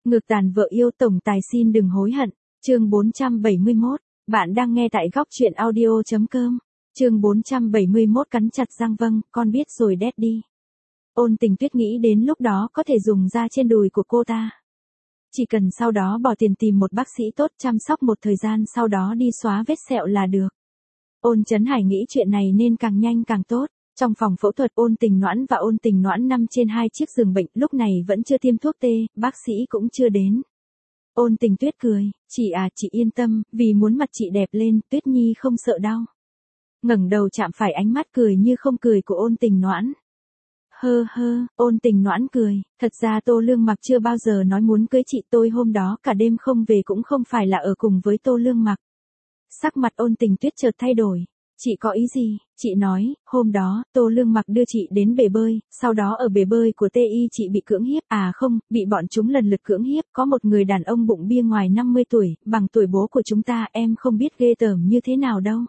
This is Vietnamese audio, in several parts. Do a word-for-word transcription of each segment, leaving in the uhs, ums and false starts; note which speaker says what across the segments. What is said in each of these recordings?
Speaker 1: Ngược tàn vợ yêu tổng tài xin đừng hối hận. Chương bốn trăm bảy mươi mốt. Bạn đang nghe tại góc truyện audio chấm com. Chương bốn trăm bảy mươi mốt cắn chặt răng vâng, con biết rồi Daddy. Ôn Tình Tuyết nghĩ đến lúc đó có thể dùng da trên đùi của cô ta. Chỉ cần sau đó bỏ tiền tìm một bác sĩ tốt chăm sóc một thời gian sau đó đi xóa vết sẹo là được. Ôn Chấn Hải nghĩ chuyện này nên càng nhanh càng tốt. Trong phòng phẫu thuật Ôn Tình Noãn và Ôn Tình Noãn nằm trên hai chiếc giường bệnh, lúc này vẫn chưa tiêm thuốc tê, bác sĩ cũng chưa đến. Ôn Tình Tuyết cười, chị à chị yên tâm, vì muốn mặt chị đẹp lên, Tuyết Nhi không sợ đau. Ngẩng đầu chạm phải ánh mắt cười như không cười của Ôn Tình Noãn. Hơ hơ, Ôn Tình Noãn cười, thật ra Tô Lương Mặc chưa bao giờ nói muốn cưới chị, tôi hôm đó cả đêm không về cũng không phải là ở cùng với Tô Lương Mặc. Sắc mặt Ôn Tình Tuyết chợt thay đổi. Chị có ý gì? Chị nói, hôm đó, Tô Lương Mặc đưa chị đến bể bơi, sau đó ở bể bơi của tê i chị bị cưỡng hiếp, à không, bị bọn chúng lần lượt cưỡng hiếp, có một người đàn ông bụng bia ngoài năm mươi tuổi, bằng tuổi bố của chúng ta, em không biết ghê tởm như thế nào đâu.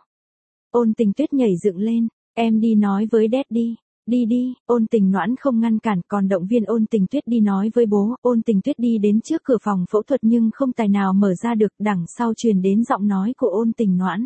Speaker 1: Ôn Tình Tuyết nhảy dựng lên, em đi nói với Daddy. Đi đi, Ôn Tình Noãn không ngăn cản, còn động viên Ôn Tình Tuyết đi nói với bố. Ôn Tình Tuyết đi đến trước cửa phòng phẫu thuật nhưng không tài nào mở ra được, đằng sau truyền đến giọng nói của Ôn Tình Noãn.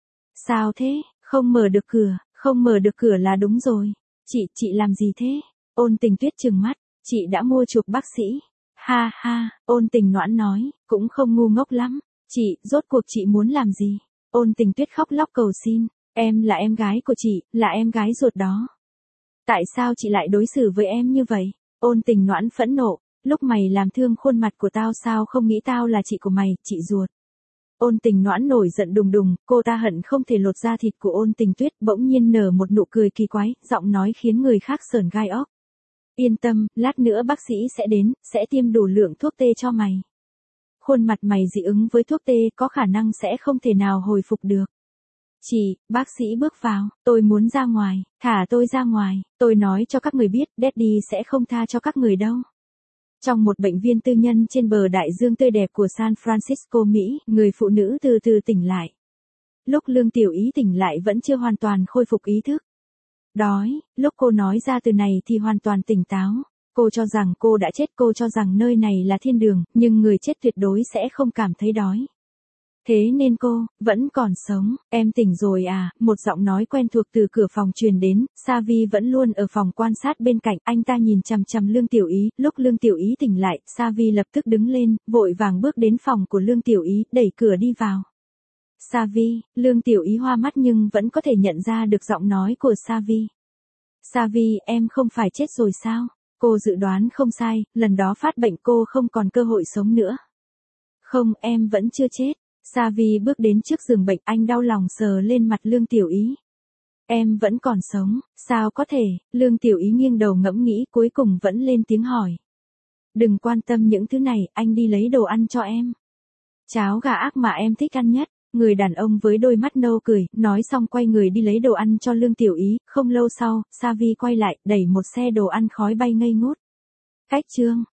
Speaker 1: Sao thế, không mở được cửa, không mở được cửa là đúng rồi. Chị, chị làm gì thế? Ôn Tình Tuyết trừng mắt, chị đã mua chuộc bác sĩ. Ha ha, Ôn Tình Noãn nói, cũng không ngu ngốc lắm. Chị, rốt cuộc chị muốn làm gì? Ôn Tình Tuyết khóc lóc cầu xin, em là em gái của chị, là em gái ruột đó. Tại sao chị lại đối xử với em như vậy? Ôn Tình Noãn phẫn nộ, lúc mày làm thương khuôn mặt của tao sao không nghĩ tao là chị của mày, chị ruột. Ôn Tình Noãn nổi giận đùng đùng, cô ta hận không thể lột da thịt của Ôn Tình Tuyết, bỗng nhiên nở một nụ cười kỳ quái, giọng nói khiến người khác sởn gai óc. Yên tâm, lát nữa bác sĩ sẽ đến, sẽ tiêm đủ lượng thuốc tê cho mày. Khuôn mặt mày dị ứng với thuốc tê có khả năng sẽ không thể nào hồi phục được. Chị, bác sĩ bước vào, tôi muốn ra ngoài, thả tôi ra ngoài, tôi nói cho các người biết, Daddy sẽ không tha cho các người đâu. Trong một bệnh viện tư nhân trên bờ đại dương tươi đẹp của San Francisco, Mỹ, người phụ nữ từ từ tỉnh lại. Lúc Lương Tiểu Ý tỉnh lại vẫn chưa hoàn toàn khôi phục ý thức. Đói, lúc cô nói ra từ này thì hoàn toàn tỉnh táo. Cô cho rằng cô đã chết, cô cho rằng nơi này là thiên đường, nhưng người chết tuyệt đối sẽ không cảm thấy đói. Thế nên cô, vẫn còn sống, em tỉnh rồi à, một giọng nói quen thuộc từ cửa phòng truyền đến, Savi vẫn luôn ở phòng quan sát bên cạnh, anh ta nhìn chằm chằm Lương Tiểu Ý, lúc Lương Tiểu Ý tỉnh lại, Savi lập tức đứng lên, vội vàng bước đến phòng của Lương Tiểu Ý, đẩy cửa đi vào. Savi, Lương Tiểu Ý hoa mắt nhưng vẫn có thể nhận ra được giọng nói của Savi. Savi, em không phải chết rồi sao? Cô dự đoán không sai, lần đó phát bệnh cô không còn cơ hội sống nữa. Không, em vẫn chưa chết. Savi bước đến trước giường bệnh, anh đau lòng sờ lên mặt Lương Tiểu Ý. Em vẫn còn sống, sao có thể? Lương Tiểu Ý nghiêng đầu ngẫm nghĩ cuối cùng vẫn lên tiếng hỏi. Đừng quan tâm những thứ này, anh đi lấy đồ ăn cho em. Cháo gà ác mà em thích ăn nhất. Người đàn ông với đôi mắt nâu cười, nói xong quay người đi lấy đồ ăn cho Lương Tiểu Ý. Không lâu sau, Savi quay lại, đẩy một xe đồ ăn khói bay ngây ngút. Cách chương.